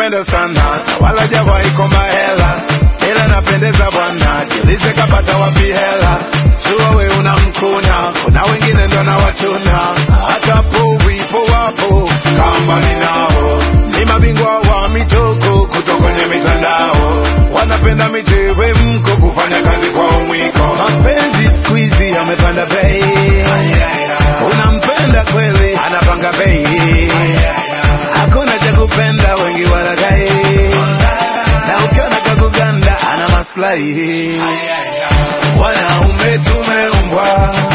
nakupenda sana na wala jawahi komba hela, ila napendeza bwana, jiulize kapata wapi hela. Sua we unamkuna, kuna wengine ndo na wachuna, hata po wipo wapo kama ninao. Ni mabingwa wa mitoko kutoka kwenye mitandao, wanapenda mitewe mko kufanya kazi kwa umwiko. Mapenzi squeezy yamepanda bei, unampenda kweli anapanga bei, hakuna cha kupenda wengi walagai, na ukiona kakuganda ana maslahi. Wanaume tumeumbwa